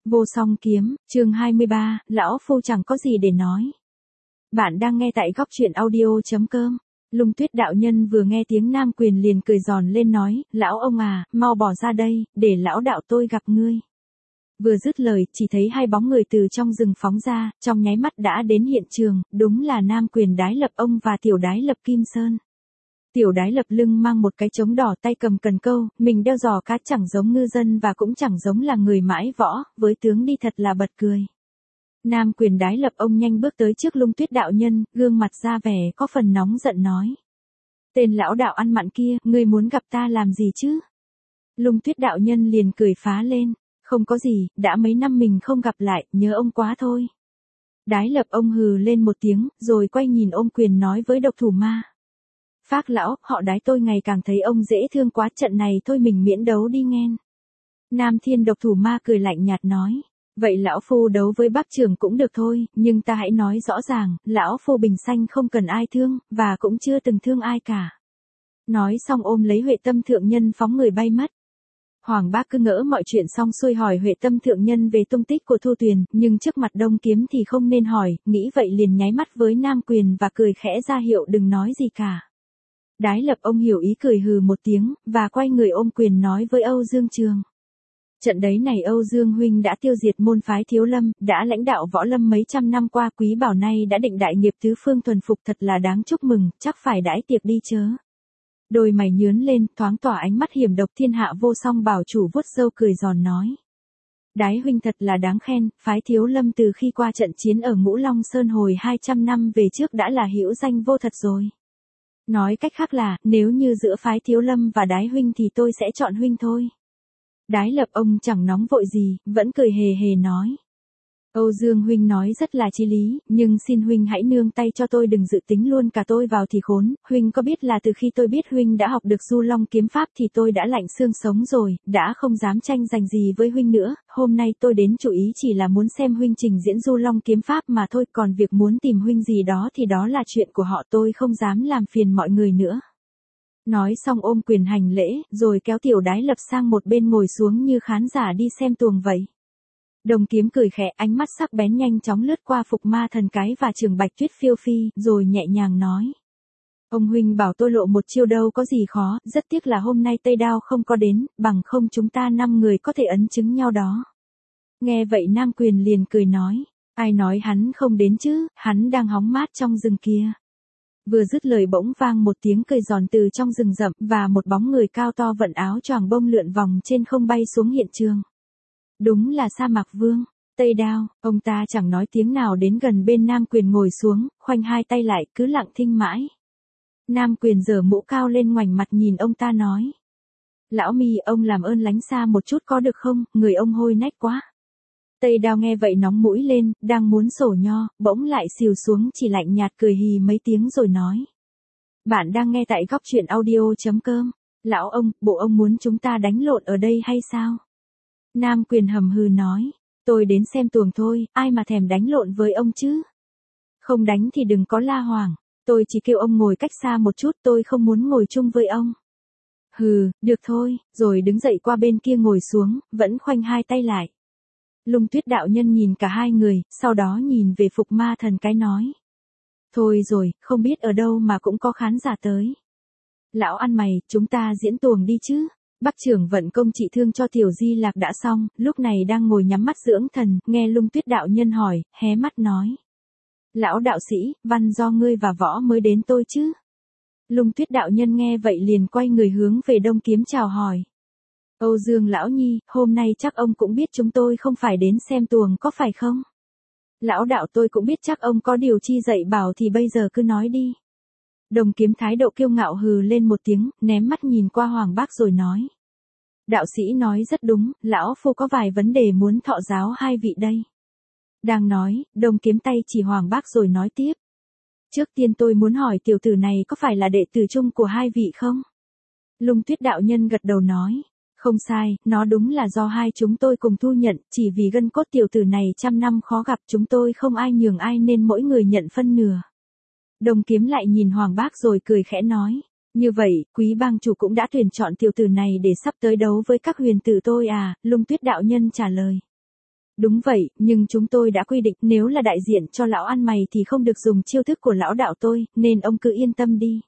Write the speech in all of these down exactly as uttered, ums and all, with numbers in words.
Vô song kiếm, chương hai mươi ba, lão phu chẳng có gì để nói. Bạn đang nghe tại góc truyện audio.com. Lung Tuyết đạo nhân vừa nghe tiếng Nam Quyền liền cười giòn lên nói, lão ông à, mau bỏ ra đây, để lão đạo tôi gặp ngươi. Vừa dứt lời, chỉ thấy hai bóng người từ trong rừng phóng ra, trong nháy mắt đã đến hiện trường, đúng là Nam Quyền Đái Lập ông và Tiểu Đái Lập Kim Sơn. Tiểu Đái Lập lưng mang một cái trống đỏ, tay cầm cần câu, mình đeo giò cá, chẳng giống ngư dân và cũng chẳng giống là người mãi võ, với tướng đi thật là bật cười. Nam Quyền Đái Lập ông nhanh bước tới trước Lung Tuyết đạo nhân, gương mặt ra vẻ có phần nóng giận nói: "Tên lão đạo ăn mặn kia, ngươi muốn gặp ta làm gì chứ?" Lung Tuyết đạo nhân liền cười phá lên: "Không có gì, đã mấy năm mình không gặp lại, nhớ ông quá thôi." Đái Lập ông hừ lên một tiếng, rồi quay nhìn ôm quyền nói với Độc Thủ Ma: "Phác lão, họ Đái tôi ngày càng thấy ông dễ thương quá, trận này thôi mình miễn đấu đi nghen." Nam Thiên Độc Thủ Ma cười lạnh nhạt nói: "Vậy lão phu đấu với bác trưởng cũng được thôi, nhưng ta hãy nói rõ ràng, lão phu bình sanh không cần ai thương, và cũng chưa từng thương ai cả." Nói xong ôm lấy Huệ Tâm thượng nhân phóng người bay mất. Hoàng Bác cứ ngỡ mọi chuyện xong xuôi hỏi Huệ Tâm thượng nhân về tung tích của Thu Tuyền, nhưng trước mặt Đông Kiếm thì không nên hỏi, nghĩ vậy liền nháy mắt với Nam Quyền và cười khẽ ra hiệu đừng nói gì cả. Đái Lập ông hiểu ý cười hừ một tiếng, và quay người ôm quyền nói với Âu Dương Trường: "Trận đấy này Âu Dương huynh đã tiêu diệt môn phái Thiếu Lâm, đã lãnh đạo võ lâm mấy trăm năm qua, quý bảo nay đã định đại nghiệp tứ phương thuần phục, thật là đáng chúc mừng, chắc phải đãi tiệc đi chớ." Đôi mày nhướn lên, thoáng tỏa ánh mắt hiểm độc. Thiên Hạ Vô Song bảo chủ vuốt râu cười giòn nói: "Đái huynh thật là đáng khen, phái Thiếu Lâm từ khi qua trận chiến ở Ngũ Long Sơn hồi hai trăm năm về trước đã là hữu danh vô thật rồi. Nói cách khác là, nếu như giữa phái Thiếu Lâm và Đái huynh thì tôi sẽ chọn huynh thôi." Đái Lập ông chẳng nóng vội gì, vẫn cười hề hề nói: "Âu Dương huynh nói rất là chí lý, nhưng xin huynh hãy nương tay cho tôi, đừng dự tính luôn cả tôi vào thì khốn. Huynh có biết là từ khi tôi biết huynh đã học được Du Long kiếm pháp thì tôi đã lạnh xương sống rồi, đã không dám tranh giành gì với huynh nữa. Hôm nay tôi đến chủ ý chỉ là muốn xem huynh trình diễn Du Long kiếm pháp mà thôi, còn việc muốn tìm huynh gì đó thì đó là chuyện của họ, tôi không dám làm phiền mọi người nữa." Nói xong ôm quyền hành lễ, rồi kéo Tiểu Đái Lập sang một bên ngồi xuống như khán giả đi xem tuồng vậy. Đồng Kiếm cười khẽ, ánh mắt sắc bén nhanh chóng lướt qua Phục Ma Thần Cái và Trường Bạch Tuyết Phiêu Phi, rồi nhẹ nhàng nói: "Ông huynh bảo tôi lộ một chiêu đâu có gì khó, rất tiếc là hôm nay Tây Đao không có đến, bằng không chúng ta năm người có thể ấn chứng nhau đó." Nghe vậy Nam Quyền liền cười nói: "Ai nói hắn không đến chứ, hắn đang hóng mát trong rừng kia." Vừa dứt lời bỗng vang một tiếng cười giòn từ trong rừng rậm, và một bóng người cao to vận áo choàng bông lượn vòng trên không bay xuống hiện trường. Đúng là Sa Mạc Vương, Tây Đao. Ông ta chẳng nói tiếng nào đến gần bên Nam Quyền ngồi xuống, khoanh hai tay lại, cứ lặng thinh mãi. Nam Quyền giở mũ cao lên ngoảnh mặt nhìn ông ta nói: "Lão Mi, ông làm ơn lánh xa một chút có được không, người ông hôi nách quá." Tây Đao nghe vậy nóng mũi lên, đang muốn sổ nho, bỗng lại xìu xuống, chỉ lạnh nhạt cười hì mấy tiếng rồi nói: "Bạn đang nghe tại góc truyện audio.com. Lão ông, bộ ông muốn chúng ta đánh lộn ở đây hay sao?" Nam Quyền hầm hừ nói: "Tôi đến xem tuồng thôi, ai mà thèm đánh lộn với ông chứ. Không đánh thì đừng có la hoảng, tôi chỉ kêu ông ngồi cách xa một chút, tôi không muốn ngồi chung với ông." "Hừ, được thôi," rồi đứng dậy qua bên kia ngồi xuống, vẫn khoanh hai tay lại. Lung Tuyết đạo nhân nhìn cả hai người, sau đó nhìn về Phục Ma Thần Cái nói: "Thôi rồi, không biết ở đâu mà cũng có khán giả tới. Lão ăn mày, chúng ta diễn tuồng đi chứ." Bắc trưởng vận công trị thương cho Tiểu Di Lạc đã xong, lúc này đang ngồi nhắm mắt dưỡng thần, nghe Lung Tuyết đạo nhân hỏi, hé mắt nói: "Lão đạo sĩ, văn do ngươi và võ mới đến tôi chứ?" Lung Tuyết đạo nhân nghe vậy liền quay người hướng về Đông Kiếm chào hỏi: "Âu Dương lão nhi, hôm nay chắc ông cũng biết chúng tôi không phải đến xem tuồng có phải không?" "Lão đạo tôi cũng biết chắc ông có điều chi dạy bảo thì bây giờ cứ nói đi." Đồng Kiếm thái độ kiêu ngạo hừ lên một tiếng, ném mắt nhìn qua Hoàng Bác rồi nói: "Đạo sĩ nói rất đúng, lão phu có vài vấn đề muốn thọ giáo hai vị đây." Đang nói, Đồng Kiếm tay chỉ Hoàng Bác rồi nói tiếp: "Trước tiên tôi muốn hỏi tiểu tử này có phải là đệ tử chung của hai vị không?" Lung Tuyết đạo nhân gật đầu nói: "Không sai, nó đúng là do hai chúng tôi cùng thu nhận, chỉ vì gân cốt tiểu tử này trăm năm khó gặp, chúng tôi không ai nhường ai nên mỗi người nhận phân nửa." Đồng Kiếm lại nhìn Hoàng Bác rồi cười khẽ nói: "Như vậy, quý bang chủ cũng đã tuyển chọn tiểu tử này để sắp tới đấu với các huyền tử tôi à?" Lung Tuyết đạo nhân trả lời: Đúng vậy, nhưng chúng tôi đã quy định nếu là đại diện cho lão ăn mày thì không được dùng chiêu thức của lão đạo tôi, nên ông cứ yên tâm đi.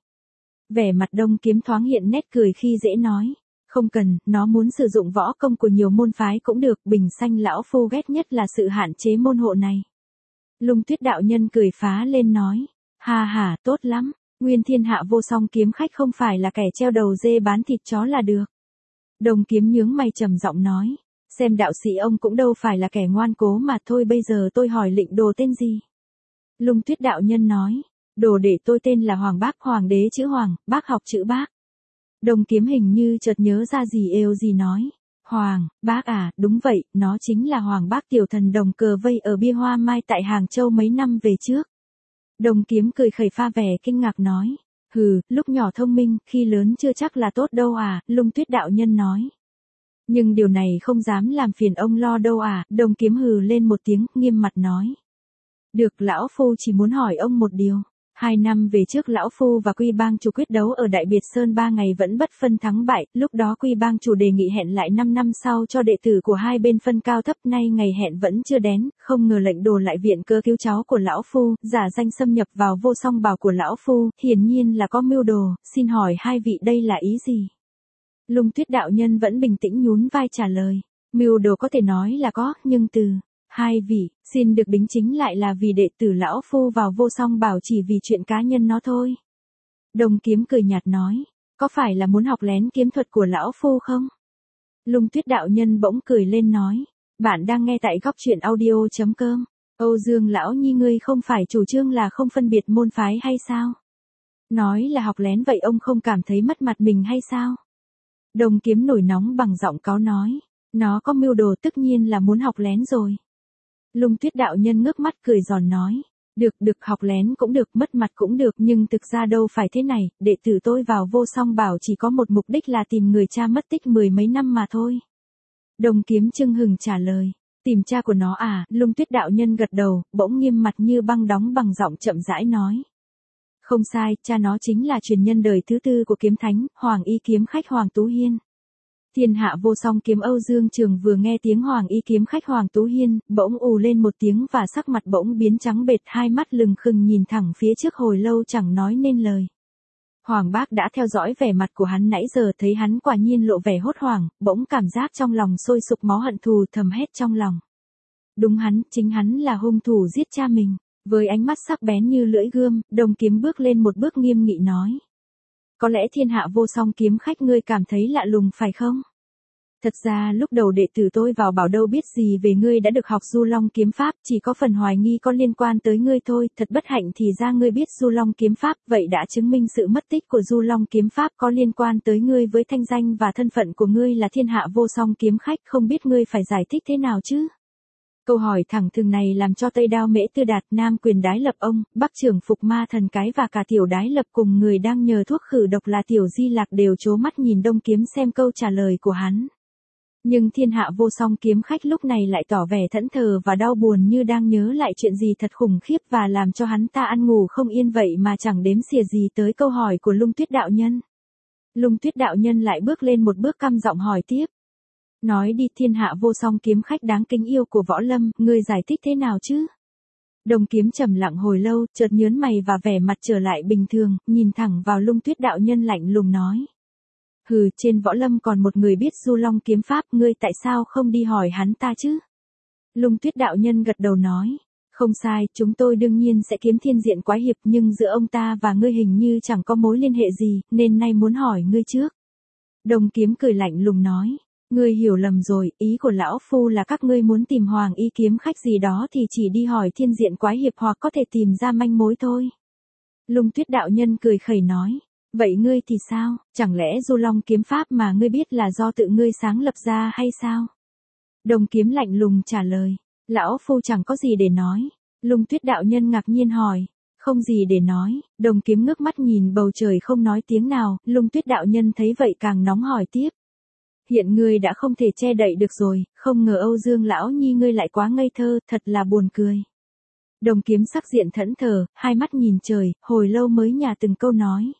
Vẻ mặt Đông Kiếm thoáng hiện nét cười khi dễ nói. Không cần, nó muốn sử dụng võ công của nhiều môn phái cũng được, bình xanh lão phu ghét nhất là sự hạn chế môn hộ này. Lung Tuyết đạo nhân cười phá lên nói. Ha ha, tốt lắm, nguyên thiên hạ vô song kiếm khách không phải là kẻ treo đầu dê bán thịt chó là được. Đồng Kiếm nhướng mày trầm giọng nói. Xem đạo sĩ ông cũng đâu phải là kẻ ngoan cố mà thôi, bây giờ tôi hỏi lệnh đồ tên gì? Lung Tuyết đạo nhân nói. Đồ đệ tôi tên là Hoàng Bác, hoàng đế chữ Hoàng, bác học chữ Bác. Đồng Kiếm hình như chợt nhớ ra gì êu gì nói. Hoàng, Bác à, đúng vậy, nó chính là Hoàng Bác tiểu thần đồng cờ vây ở bia Hoa Mai tại Hàng Châu mấy năm về trước. Đồng Kiếm cười khẩy pha vẻ kinh ngạc nói. Hừ, lúc nhỏ thông minh, khi lớn chưa chắc là tốt đâu à, Lung Tuyết đạo nhân nói. Nhưng điều này không dám làm phiền ông lo đâu à, Đồng Kiếm hừ lên một tiếng, nghiêm mặt nói. Được, lão phu chỉ muốn hỏi ông một điều. Hai năm về trước lão phu và Quy Bang chủ quyết đấu ở Đại Biệt Sơn ba ngày vẫn bất phân thắng bại, lúc đó Quy Bang chủ đề nghị hẹn lại năm năm sau cho đệ tử của hai bên phân cao thấp, nay ngày hẹn vẫn chưa đến, không ngờ lệnh đồ lại viện cớ cứu cháu của lão phu, giả danh xâm nhập vào vô song bảo của lão phu, hiển nhiên là có mưu đồ, xin hỏi hai vị đây là ý gì? Lung Tuyết đạo nhân vẫn bình tĩnh nhún vai trả lời, mưu đồ có thể nói là có, nhưng từ hai vị, xin được đính chính lại là vì đệ tử lão phu vào vô song bảo chỉ vì chuyện cá nhân nó thôi. Đồng Kiếm cười nhạt nói, có phải là muốn học lén kiếm thuật của lão phu không? Lung Tuyết đạo nhân bỗng cười lên nói, bạn đang nghe tại góc truyện audio chấm com. Âu Dương lão nhi ngươi không phải chủ trương là không phân biệt môn phái hay sao? Nói là học lén vậy ông không cảm thấy mất mặt mình hay sao? Đồng Kiếm nổi nóng bằng giọng cáu nói, nó có mưu đồ tất nhiên là muốn học lén rồi. Lung Tuyết đạo nhân ngước mắt cười giòn nói, được được, học lén cũng được, mất mặt cũng được, nhưng thực ra đâu phải thế này, đệ tử tôi vào vô song bảo chỉ có một mục đích là tìm người cha mất tích mười mấy năm mà thôi. Đồng Kiếm chưng hừng trả lời, tìm cha của nó à, Lung Tuyết đạo nhân gật đầu, bỗng nghiêm mặt như băng đóng bằng giọng chậm rãi nói. Không sai, cha nó chính là truyền nhân đời thứ tư của kiếm thánh, Hoàng Y kiếm khách Hoàng Tú Hiên. Thiên hạ vô song kiếm Âu Dương Trường vừa nghe tiếng Hoàng Y kiếm khách Hoàng Tú Hiên, bỗng ù lên một tiếng và sắc mặt bỗng biến trắng bệch, hai mắt lừng khừng nhìn thẳng phía trước hồi lâu chẳng nói nên lời. Hoàng Bác đã theo dõi vẻ mặt của hắn nãy giờ, thấy hắn quả nhiên lộ vẻ hốt hoảng, bỗng cảm giác trong lòng sôi sục máu hận thù, thầm hét trong lòng. Đúng hắn, chính hắn là hung thủ giết cha mình. Với ánh mắt sắc bén như lưỡi gươm, Đồng Kiếm bước lên một bước nghiêm nghị nói. Có lẽ thiên hạ vô song kiếm khách ngươi cảm thấy lạ lùng phải không? Thật ra lúc đầu đệ tử tôi vào bảo đâu biết gì về ngươi đã được học Du Long kiếm pháp, chỉ có phần hoài nghi có liên quan tới ngươi thôi, thật bất hạnh thì ra ngươi biết Du Long kiếm pháp, vậy đã chứng minh sự mất tích của Du Long kiếm pháp có liên quan tới ngươi, với thanh danh và thân phận của ngươi là thiên hạ vô song kiếm khách, không biết ngươi phải giải thích thế nào chứ? Câu hỏi thẳng thừng này làm cho Tây Đao Mễ Tư Đạt, Nam Quyền Đái Lập ông, Bắc Trưởng Phục Ma Thần Cái và cả Tiểu Đái Lập cùng người đang nhờ thuốc khử độc là Tiểu Di Lạc đều trố mắt nhìn Đông Kiếm xem câu trả lời của hắn. Nhưng thiên hạ vô song kiếm khách lúc này lại tỏ vẻ thẫn thờ và đau buồn như đang nhớ lại chuyện gì thật khủng khiếp và làm cho hắn ta ăn ngủ không yên, vậy mà chẳng đếm xỉa gì tới câu hỏi của Lung Tuyết đạo nhân. Lung Tuyết đạo nhân lại bước lên một bước căm giọng hỏi tiếp. Nói đi, thiên hạ vô song kiếm khách đáng kính yêu của võ lâm, ngươi giải thích thế nào chứ? Đồng Kiếm trầm lặng hồi lâu, chợt nhớn mày và vẻ mặt trở lại bình thường, nhìn thẳng vào Lung Tuyết đạo nhân lạnh lùng nói. Hừ, trên võ lâm còn một người biết Du Long kiếm pháp, ngươi tại sao không đi hỏi hắn ta chứ? Lung Tuyết đạo nhân gật đầu nói. Không sai, chúng tôi đương nhiên sẽ kiếm thiên diện quái hiệp, nhưng giữa ông ta và ngươi hình như chẳng có mối liên hệ gì, nên nay muốn hỏi ngươi trước. Đồng Kiếm cười lạnh lùng nói. Ngươi hiểu lầm rồi, ý của lão phu là các ngươi muốn tìm Hoàng Y kiếm khách gì đó thì chỉ đi hỏi thiên diện quái hiệp hoặc có thể tìm ra manh mối thôi. Lung Tuyết đạo nhân cười khẩy nói. Vậy ngươi thì sao, chẳng lẽ Du Long kiếm pháp mà ngươi biết là do tự ngươi sáng lập ra hay sao? Đồng Kiếm lạnh lùng trả lời. Lão phu chẳng có gì để nói. Lung Tuyết đạo nhân ngạc nhiên hỏi. Không gì để nói, Đồng Kiếm ngước mắt nhìn bầu trời không nói tiếng nào, Lung Tuyết đạo nhân thấy vậy càng nóng hỏi tiếp. Hiện ngươi đã không thể che đậy được rồi, không ngờ Âu Dương lão nhi ngươi lại quá ngây thơ, thật là buồn cười. Đồng Kiếm sắc diện thẫn thờ, hai mắt nhìn trời, hồi lâu mới nhả từng câu nói.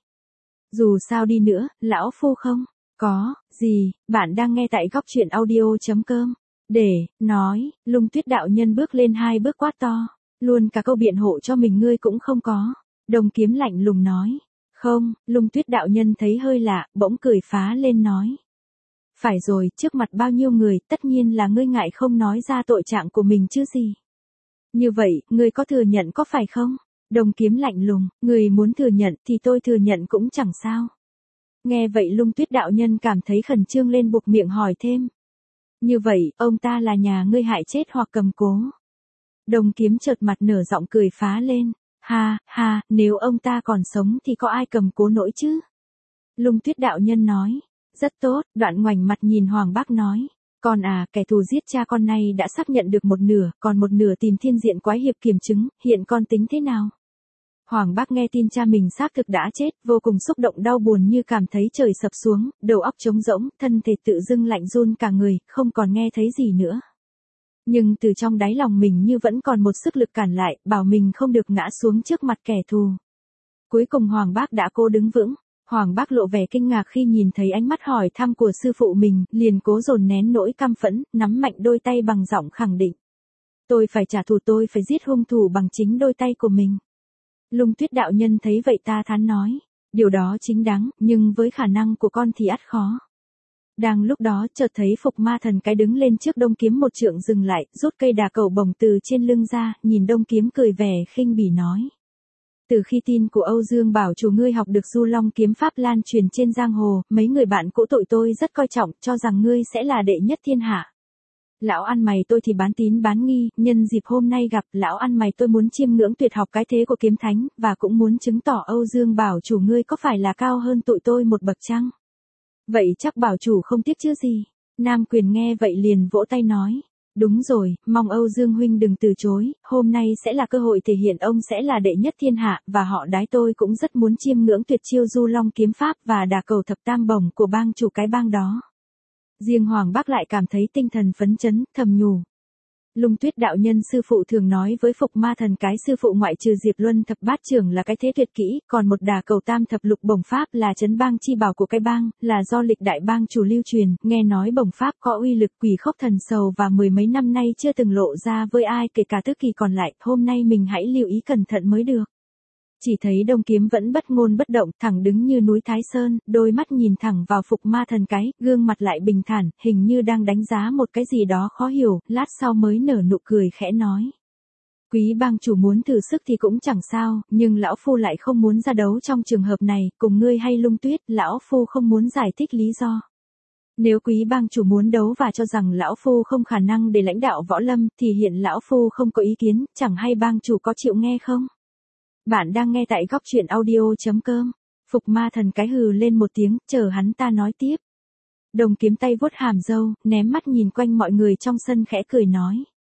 Dù sao đi nữa, lão phu không có gì, bạn đang nghe tại góc truyện audio chấm com. Để, nói, Lung Tuyết đạo nhân bước lên hai bước quát to. Luôn cả câu biện hộ cho mình ngươi cũng không có. Đồng Kiếm lạnh lùng nói. Không, Lung Tuyết đạo nhân thấy hơi lạ, bỗng cười phá lên nói. Phải rồi, trước mặt bao nhiêu người, tất nhiên là ngươi ngại không nói ra tội trạng của mình chứ gì. Như vậy, ngươi có thừa nhận có phải không? Đồng Kiếm lạnh lùng, ngươi muốn thừa nhận thì tôi thừa nhận cũng chẳng sao. Nghe vậy Lung Tuyết đạo nhân cảm thấy khẩn trương lên buộc miệng hỏi thêm. Như vậy, ông ta là nhà ngươi hại chết hoặc cầm cố. Đồng Kiếm chợt mặt nở giọng cười phá lên. Ha, ha, nếu ông ta còn sống thì có ai cầm cố nổi chứ? Lung Tuyết đạo nhân nói. Rất tốt, Đoạn ngoảnh mặt nhìn Hoàng Bác nói. Con à, kẻ thù giết cha con này đã xác nhận được một nửa, còn một nửa tìm thiên diện quái hiệp kiểm chứng, hiện con tính thế nào? Hoàng Bác nghe tin cha mình xác thực đã chết, vô cùng xúc động đau buồn như cảm thấy trời sập xuống, đầu óc trống rỗng, thân thể tự dưng lạnh run cả người, không còn nghe thấy gì nữa. Nhưng từ trong đáy lòng mình như vẫn còn một sức lực cản lại, bảo mình không được ngã xuống trước mặt kẻ thù. Cuối cùng Hoàng Bác đã cố đứng vững. Hoàng Bác lộ vẻ kinh ngạc khi nhìn thấy ánh mắt hỏi thăm của sư phụ mình, liền cố dồn nén nỗi căm phẫn, nắm mạnh đôi tay bằng giọng khẳng định. Tôi phải trả thù, tôi phải giết hung thủ bằng chính đôi tay của mình. Lung Tuyết đạo nhân thấy vậy ta thán nói, điều đó chính đáng, nhưng với khả năng của con thì ắt khó. Đang lúc đó chợt thấy Phục Ma Thần cái đứng lên trước Đông Kiếm một trượng dừng lại, rút cây đà cầu bồng từ trên lưng ra, nhìn Đông Kiếm cười vẻ khinh bỉ nói. Từ khi tin của Âu Dương bảo chủ ngươi học được Du Long kiếm pháp lan truyền trên giang hồ, mấy người bạn cũ tội tôi rất coi trọng, cho rằng ngươi sẽ là đệ nhất thiên hạ. Lão ăn mày tôi thì bán tín bán nghi, nhân dịp hôm nay gặp lão ăn mày tôi muốn chiêm ngưỡng tuyệt học cái thế của kiếm thánh, và cũng muốn chứng tỏ Âu Dương bảo chủ ngươi có phải là cao hơn tụi tôi một bậc chăng? Vậy chắc bảo chủ không tiếc chứ gì? Nam Quyền nghe vậy liền vỗ tay nói. Đúng rồi, mong Âu Dương huynh đừng từ chối, hôm nay sẽ là cơ hội thể hiện ông sẽ là đệ nhất thiên hạ, và họ Đái tôi cũng rất muốn chiêm ngưỡng tuyệt chiêu Du Long kiếm pháp và đà cầu thập tam bổng của bang chủ cái bang đó. Riêng Hoàng Bác lại cảm thấy tinh thần phấn chấn, thầm nhủ. Lung Tuyết đạo nhân sư phụ thường nói với Phục Ma Thần cái sư phụ ngoại trừ Diệp Luân thập bát trưởng là cái thế tuyệt kỹ, còn một đà cầu tam thập lục bổng pháp là trấn bang chi bảo của cái bang, là do lịch đại bang chủ lưu truyền, nghe nói bổng pháp có uy lực quỷ khốc thần sầu và mười mấy năm nay chưa từng lộ ra với ai kể cả tứ kỳ còn lại, hôm nay mình hãy lưu ý cẩn thận mới được. Chỉ thấy Đông Kiếm vẫn bất ngôn bất động, thẳng đứng như núi Thái Sơn, đôi mắt nhìn thẳng vào Phục Ma Thần cái, gương mặt lại bình thản, hình như đang đánh giá một cái gì đó khó hiểu, lát sau mới nở nụ cười khẽ nói. Quý bang chủ muốn thử sức thì cũng chẳng sao, nhưng lão phu lại không muốn ra đấu trong trường hợp này, cùng ngươi hay Lung Tuyết, lão phu không muốn giải thích lý do. Nếu quý bang chủ muốn đấu và cho rằng lão phu không khả năng để lãnh đạo võ lâm, thì hiện lão phu không có ý kiến, chẳng hay bang chủ có chịu nghe không? Bạn đang nghe tại góc truyện audio chấm com. Phục Ma Thần cái hừ lên một tiếng, chờ hắn ta nói tiếp. Đồng Kiếm tay vuốt hàm râu, ném mắt nhìn quanh mọi người trong sân khẽ cười nói.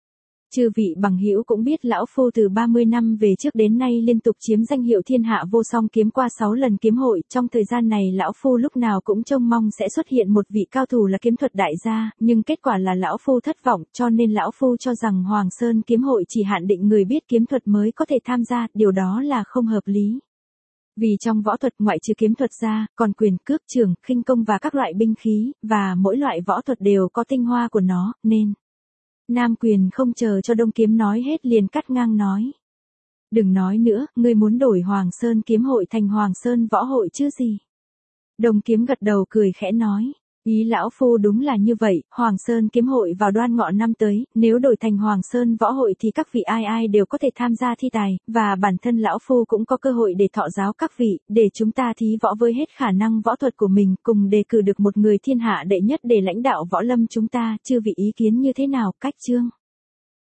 Chư vị bằng hữu cũng biết lão phu từ ba mươi năm về trước đến nay liên tục chiếm danh hiệu thiên hạ vô song kiếm qua sáu lần kiếm hội, trong thời gian này lão phu lúc nào cũng trông mong sẽ xuất hiện một vị cao thủ là kiếm thuật đại gia, nhưng kết quả là lão phu thất vọng, cho nên lão phu cho rằng Hoàng Sơn kiếm hội chỉ hạn định người biết kiếm thuật mới có thể tham gia, điều đó là không hợp lý. Vì trong võ thuật ngoại trừ kiếm thuật ra, còn quyền cước trường, khinh công và các loại binh khí, và mỗi loại võ thuật đều có tinh hoa của nó, nên... Nam Quyền không chờ cho Đông Kiếm nói hết liền cắt ngang nói. Đừng nói nữa, ngươi muốn đổi Hoàng Sơn kiếm hội thành Hoàng Sơn võ hội chứ gì. Đông Kiếm gật đầu cười khẽ nói. Ý lão phu đúng là như vậy, Hoàng Sơn kiếm hội vào Đoan Ngọ năm tới, nếu đổi thành Hoàng Sơn võ hội thì các vị ai ai đều có thể tham gia thi tài, và bản thân lão phu cũng có cơ hội để thọ giáo các vị, để chúng ta thí võ với hết khả năng võ thuật của mình, cùng đề cử được một người thiên hạ đệ nhất để lãnh đạo võ lâm chúng ta, chư vị ý kiến như thế nào, cách chương.